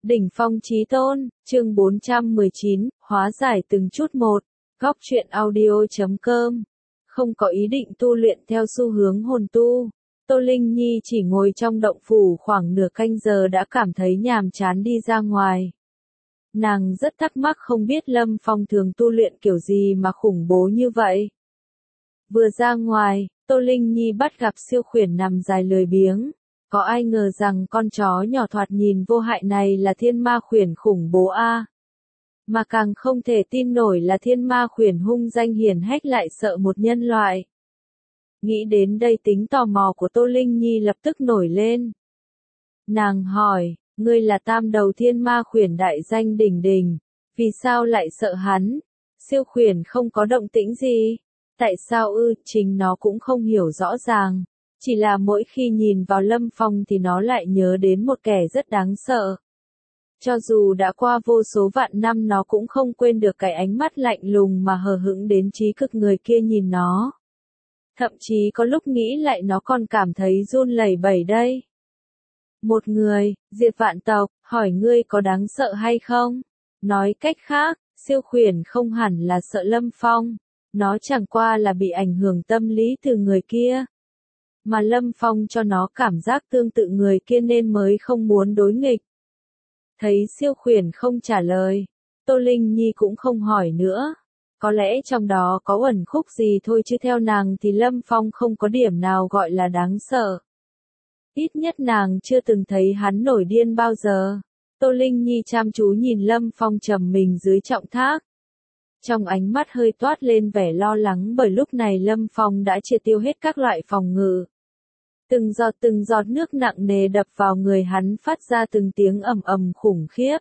Đỉnh phong chí tôn, chương 419, hóa giải từng chút một. Góc truyện audio.com. Không có ý định tu luyện theo xu hướng hồn tu. Tô Linh Nhi chỉ ngồi trong động phủ khoảng nửa canh giờ đã cảm thấy nhàm chán đi ra ngoài. Nàng rất thắc mắc không biết Lâm Phong thường tu luyện kiểu gì mà khủng bố như vậy. Vừa ra ngoài, Tô Linh Nhi bắt gặp Siêu Khuyển nằm dài lười biếng. Có ai ngờ rằng con chó nhỏ thoạt nhìn vô hại này là thiên ma khuyển khủng bố a. Mà càng không thể tin nổi là thiên ma khuyển hung danh hiển hách lại sợ một nhân loại. Nghĩ đến đây tính tò mò của Tô Linh Nhi lập tức nổi lên. Nàng hỏi, ngươi là tam đầu thiên ma khuyển đại danh đỉnh đỉnh, vì sao lại sợ hắn? Siêu khuyển không có động tĩnh gì. Tại sao chính nó cũng không hiểu rõ ràng. Chỉ là mỗi khi nhìn vào Lâm Phong thì nó lại nhớ đến một kẻ rất đáng sợ. Cho dù đã qua vô số vạn năm nó cũng không quên được cái ánh mắt lạnh lùng mà hờ hững đến trí cực người kia nhìn nó. Thậm chí có lúc nghĩ lại nó còn cảm thấy run lẩy bẩy đây. Một người, diệt vạn tộc, hỏi ngươi có đáng sợ hay không? Nói cách khác, siêu khuyển không hẳn là sợ Lâm Phong. Nó chẳng qua là bị ảnh hưởng tâm lý từ người kia. Mà Lâm Phong cho nó cảm giác tương tự người kia nên mới không muốn đối nghịch. Thấy siêu khuyển không trả lời, Tô Linh Nhi cũng không hỏi nữa. Có lẽ trong đó có uẩn khúc gì thôi chứ theo nàng thì Lâm Phong không có điểm nào gọi là đáng sợ. Ít nhất nàng chưa từng thấy hắn nổi điên bao giờ. Tô Linh Nhi chăm chú nhìn Lâm Phong trầm mình dưới trọng thác. Trong ánh mắt hơi toát lên vẻ lo lắng bởi lúc này Lâm Phong đã triệt tiêu hết các loại phòng ngự. Từng giọt nước nặng nề đập vào người hắn phát ra từng tiếng ầm ầm khủng khiếp.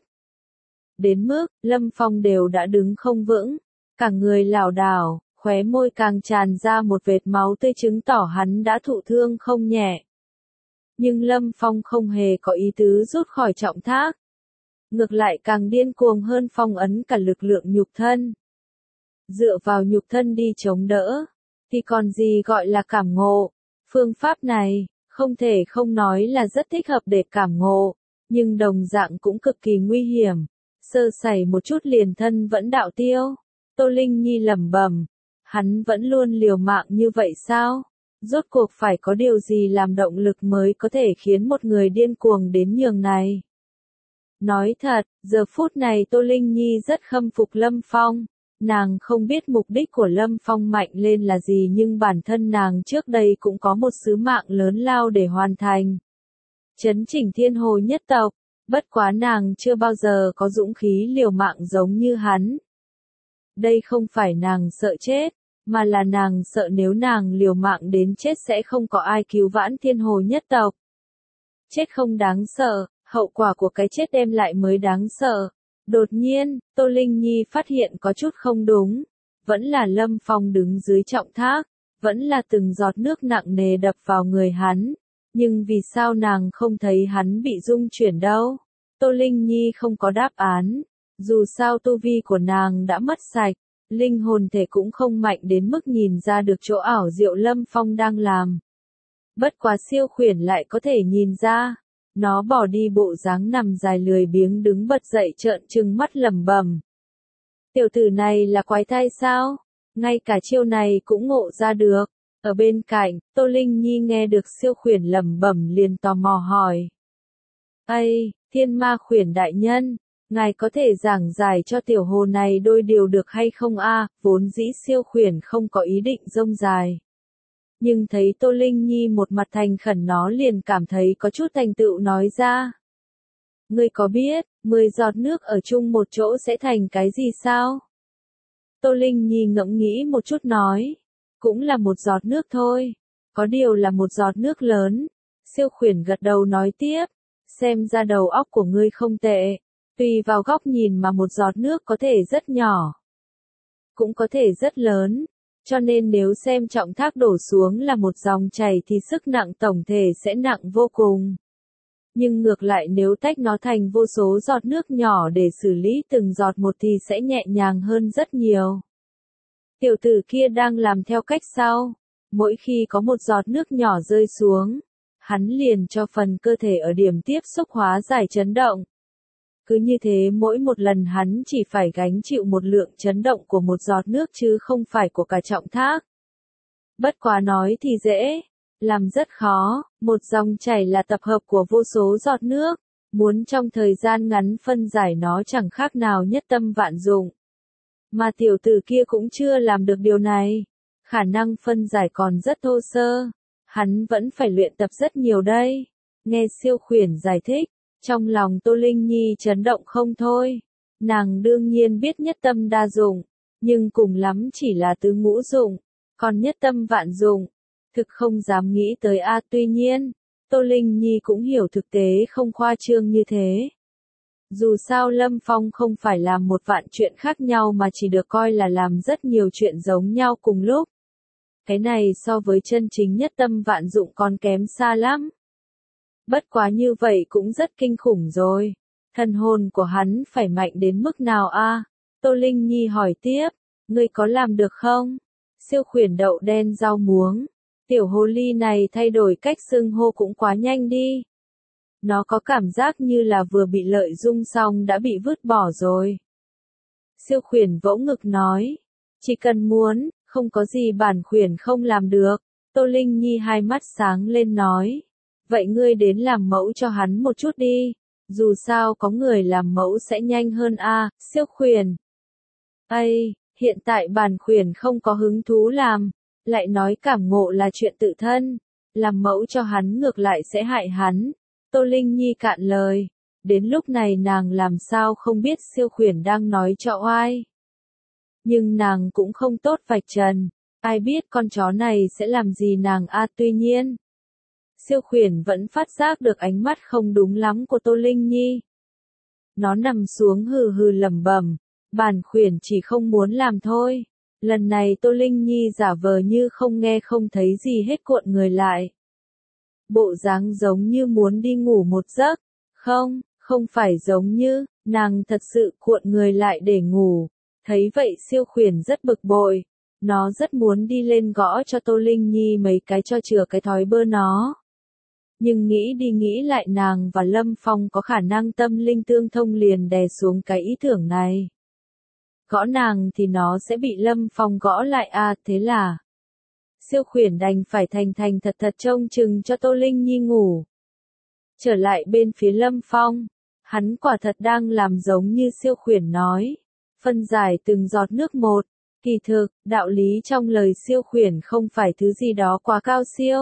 Đến mức, Lâm Phong đều đã đứng không vững, cả người lảo đảo, khóe môi càng tràn ra một vệt máu tươi chứng tỏ hắn đã thụ thương không nhẹ. Nhưng Lâm Phong không hề có ý tứ rút khỏi trọng thác. Ngược lại càng điên cuồng hơn phong ấn cả lực lượng nhục thân. Dựa vào nhục thân đi chống đỡ, thì còn gì gọi là cảm ngộ. Phương pháp này, không thể không nói là rất thích hợp để cảm ngộ, nhưng đồng dạng cũng cực kỳ nguy hiểm. Sơ sẩy một chút liền thân vẫn đạo tiêu. Tô Linh Nhi lẩm bẩm, hắn vẫn luôn liều mạng như vậy sao? Rốt cuộc phải có điều gì làm động lực mới có thể khiến một người điên cuồng đến nhường này? Nói thật, giờ phút này Tô Linh Nhi rất khâm phục Lâm Phong. Nàng không biết mục đích của Lâm Phong mạnh lên là gì nhưng bản thân nàng trước đây cũng có một sứ mạng lớn lao để hoàn thành. Chấn chỉnh thiên hồ nhất tộc, bất quá nàng chưa bao giờ có dũng khí liều mạng giống như hắn. Đây không phải nàng sợ chết, mà là nàng sợ nếu nàng liều mạng đến chết sẽ không có ai cứu vãn thiên hồ nhất tộc. Chết không đáng sợ, hậu quả của cái chết đem lại mới đáng sợ. Đột nhiên, Tô Linh Nhi phát hiện có chút không đúng. Vẫn là Lâm Phong đứng dưới trọng thác, vẫn là từng giọt nước nặng nề đập vào người hắn. Nhưng vì sao nàng không thấy hắn bị rung chuyển đâu? Tô Linh Nhi không có đáp án. Dù sao tu vi của nàng đã mất sạch, linh hồn thể cũng không mạnh đến mức nhìn ra được chỗ ảo diệu Lâm Phong đang làm. Bất quá siêu khuyển lại có thể nhìn ra. Nó bỏ đi bộ dáng nằm dài lười biếng đứng bật dậy trợn trừng mắt lẩm bẩm. Tiểu tử này là quái thai sao? Ngay cả chiêu này cũng ngộ ra được. Ở bên cạnh, Tô Linh Nhi nghe được siêu khuyển lẩm bẩm liền tò mò hỏi. Ây, thiên ma khuyển đại nhân, ngài có thể giảng giải cho tiểu hồ này đôi điều được hay không a? Vốn dĩ siêu khuyển không có ý định rông dài. Nhưng thấy Tô Linh Nhi một mặt thành khẩn nó liền cảm thấy có chút thành tựu nói ra. Ngươi có biết, 10 giọt nước ở chung một chỗ sẽ thành cái gì sao? Tô Linh Nhi ngẫm nghĩ một chút nói. Cũng là một giọt nước thôi. Có điều là một giọt nước lớn. Siêu khuyển gật đầu nói tiếp. Xem ra đầu óc của ngươi không tệ. Tùy vào góc nhìn mà một giọt nước có thể rất nhỏ. Cũng có thể rất lớn. Cho nên nếu xem trọng thác đổ xuống là một dòng chảy thì sức nặng tổng thể sẽ nặng vô cùng. Nhưng ngược lại nếu tách nó thành vô số giọt nước nhỏ để xử lý từng giọt một thì sẽ nhẹ nhàng hơn rất nhiều. Tiểu tử kia đang làm theo cách sau. Mỗi khi có một giọt nước nhỏ rơi xuống, hắn liền cho phần cơ thể ở điểm tiếp xúc hóa giải chấn động. Cứ như thế mỗi một lần hắn chỉ phải gánh chịu một lượng chấn động của một giọt nước chứ không phải của cả trọng thác. Bất quá nói thì dễ, làm rất khó, một dòng chảy là tập hợp của vô số giọt nước, muốn trong thời gian ngắn phân giải nó chẳng khác nào nhất tâm vạn dụng. Mà tiểu tử kia cũng chưa làm được điều này, khả năng phân giải còn rất thô sơ, hắn vẫn phải luyện tập rất nhiều đây. Nghe Siêu Khuyển giải thích, trong lòng Tô Linh Nhi chấn động không thôi, nàng đương nhiên biết nhất tâm đa dụng, nhưng cùng lắm chỉ là tứ ngũ dụng, còn nhất tâm vạn dụng, thực không dám nghĩ tới a. Tuy nhiên, Tô Linh Nhi cũng hiểu thực tế không khoa trương như thế. Dù sao Lâm Phong không phải làm một vạn chuyện khác nhau mà chỉ được coi là làm rất nhiều chuyện giống nhau cùng lúc. Cái này so với chân chính nhất tâm vạn dụng còn kém xa lắm. Bất quá như vậy cũng rất kinh khủng rồi. Thần hồn của hắn phải mạnh đến mức nào a? Tô Linh Nhi hỏi tiếp, ngươi có làm được không? Siêu Khuyển đậu đen rau muống. Tiểu hồ ly này thay đổi cách xưng hô cũng quá nhanh đi. Nó có cảm giác như là vừa bị lợi dụng xong đã bị vứt bỏ rồi. Siêu Khuyển vỗ ngực nói, chỉ cần muốn, không có gì bản khuyển không làm được. Tô Linh Nhi hai mắt sáng lên nói, vậy ngươi đến làm mẫu cho hắn một chút đi, dù sao có người làm mẫu sẽ nhanh hơn a. Siêu Khuyển. Ây, hiện tại bản khuyển không có hứng thú làm, lại nói cảm ngộ là chuyện tự thân, làm mẫu cho hắn ngược lại sẽ hại hắn. Tô Linh Nhi cạn lời, đến lúc này nàng làm sao không biết Siêu Khuyển đang nói cho oai. Nhưng nàng cũng không tốt vạch trần, ai biết con chó này sẽ làm gì nàng a. Tuy nhiên, Siêu Khuyển vẫn phát giác được ánh mắt không đúng lắm của Tô Linh Nhi. Nó nằm xuống hừ hừ lẩm bẩm, bản khuyển chỉ không muốn làm thôi. Lần này Tô Linh Nhi giả vờ như không nghe không thấy gì hết, cuộn người lại. Bộ dáng giống như muốn đi ngủ một giấc. Không, không phải giống như, nàng thật sự cuộn người lại để ngủ. Thấy vậy Siêu Khuyển rất bực bội. Nó rất muốn đi lên gõ cho Tô Linh Nhi mấy cái cho chừa cái thói bơ nó. Nhưng nghĩ đi nghĩ lại nàng và Lâm Phong có khả năng tâm linh tương thông liền đè xuống cái ý tưởng này. Gõ nàng thì nó sẽ bị Lâm Phong gõ lại a. Thế là Siêu Khuyển đành phải thành thành thật thật trông chừng cho Tô Linh Nhi ngủ. Trở lại bên phía Lâm Phong, hắn quả thật đang làm giống như Siêu Khuyển nói, phân giải từng giọt nước một. Kỳ thực, đạo lý trong lời Siêu Khuyển không phải thứ gì đó quá cao siêu.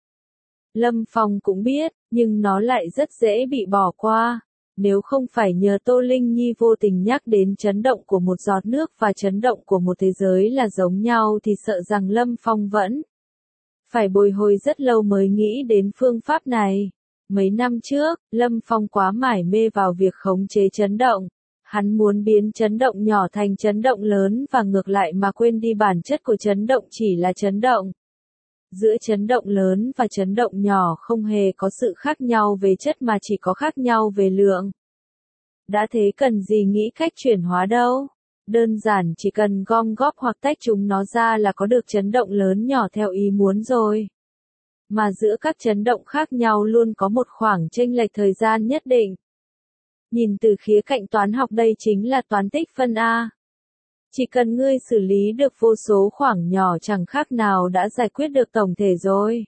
Lâm Phong cũng biết, nhưng nó lại rất dễ bị bỏ qua. Nếu không phải nhờ Tô Linh Nhi vô tình nhắc đến chấn động của một giọt nước và chấn động của một thế giới là giống nhau thì sợ rằng Lâm Phong vẫn phải bồi hồi rất lâu mới nghĩ đến phương pháp này. Mấy năm trước, Lâm Phong quá mải mê vào việc khống chế chấn động. Hắn muốn biến chấn động nhỏ thành chấn động lớn và ngược lại mà quên đi bản chất của chấn động chỉ là chấn động. Giữa chấn động lớn và chấn động nhỏ không hề có sự khác nhau về chất mà chỉ có khác nhau về lượng. Đã thế cần gì nghĩ cách chuyển hóa đâu. Đơn giản chỉ cần gom góp hoặc tách chúng nó ra là có được chấn động lớn nhỏ theo ý muốn rồi. Mà giữa các chấn động khác nhau luôn có một khoảng chênh lệch thời gian nhất định. Nhìn từ khía cạnh toán học đây chính là toán tích phân A. Chỉ cần ngươi xử lý được vô số khoảng nhỏ chẳng khác nào đã giải quyết được tổng thể rồi.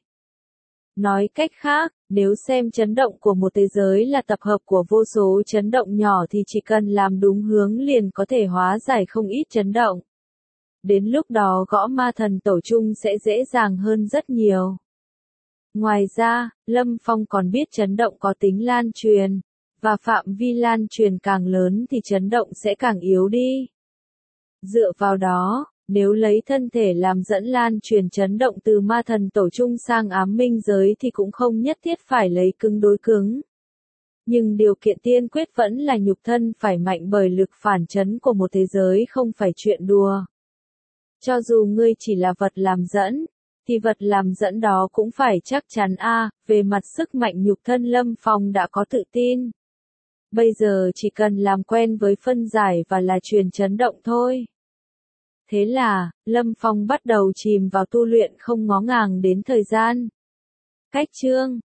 Nói cách khác, nếu xem chấn động của một thế giới là tập hợp của vô số chấn động nhỏ thì chỉ cần làm đúng hướng liền có thể hóa giải không ít chấn động. Đến lúc đó gõ ma thần tổ chung sẽ dễ dàng hơn rất nhiều. Ngoài ra, Lâm Phong còn biết chấn động có tính lan truyền, và phạm vi lan truyền càng lớn thì chấn động sẽ càng yếu đi. Dựa vào đó, nếu lấy thân thể làm dẫn lan truyền chấn động từ ma thần tổ chung sang ám minh giới thì cũng không nhất thiết phải lấy cứng đối cứng. Nhưng điều kiện tiên quyết vẫn là nhục thân phải mạnh bởi lực phản chấn của một thế giới không phải chuyện đùa. Cho dù ngươi chỉ là vật làm dẫn, thì vật làm dẫn đó cũng phải chắc chắn về mặt sức mạnh nhục thân Lâm Phong đã có tự tin. Bây giờ chỉ cần làm quen với phân giải và là truyền chấn động thôi. Thế là, Lâm Phong bắt đầu chìm vào tu luyện không ngó ngàng đến thời gian. Cách chương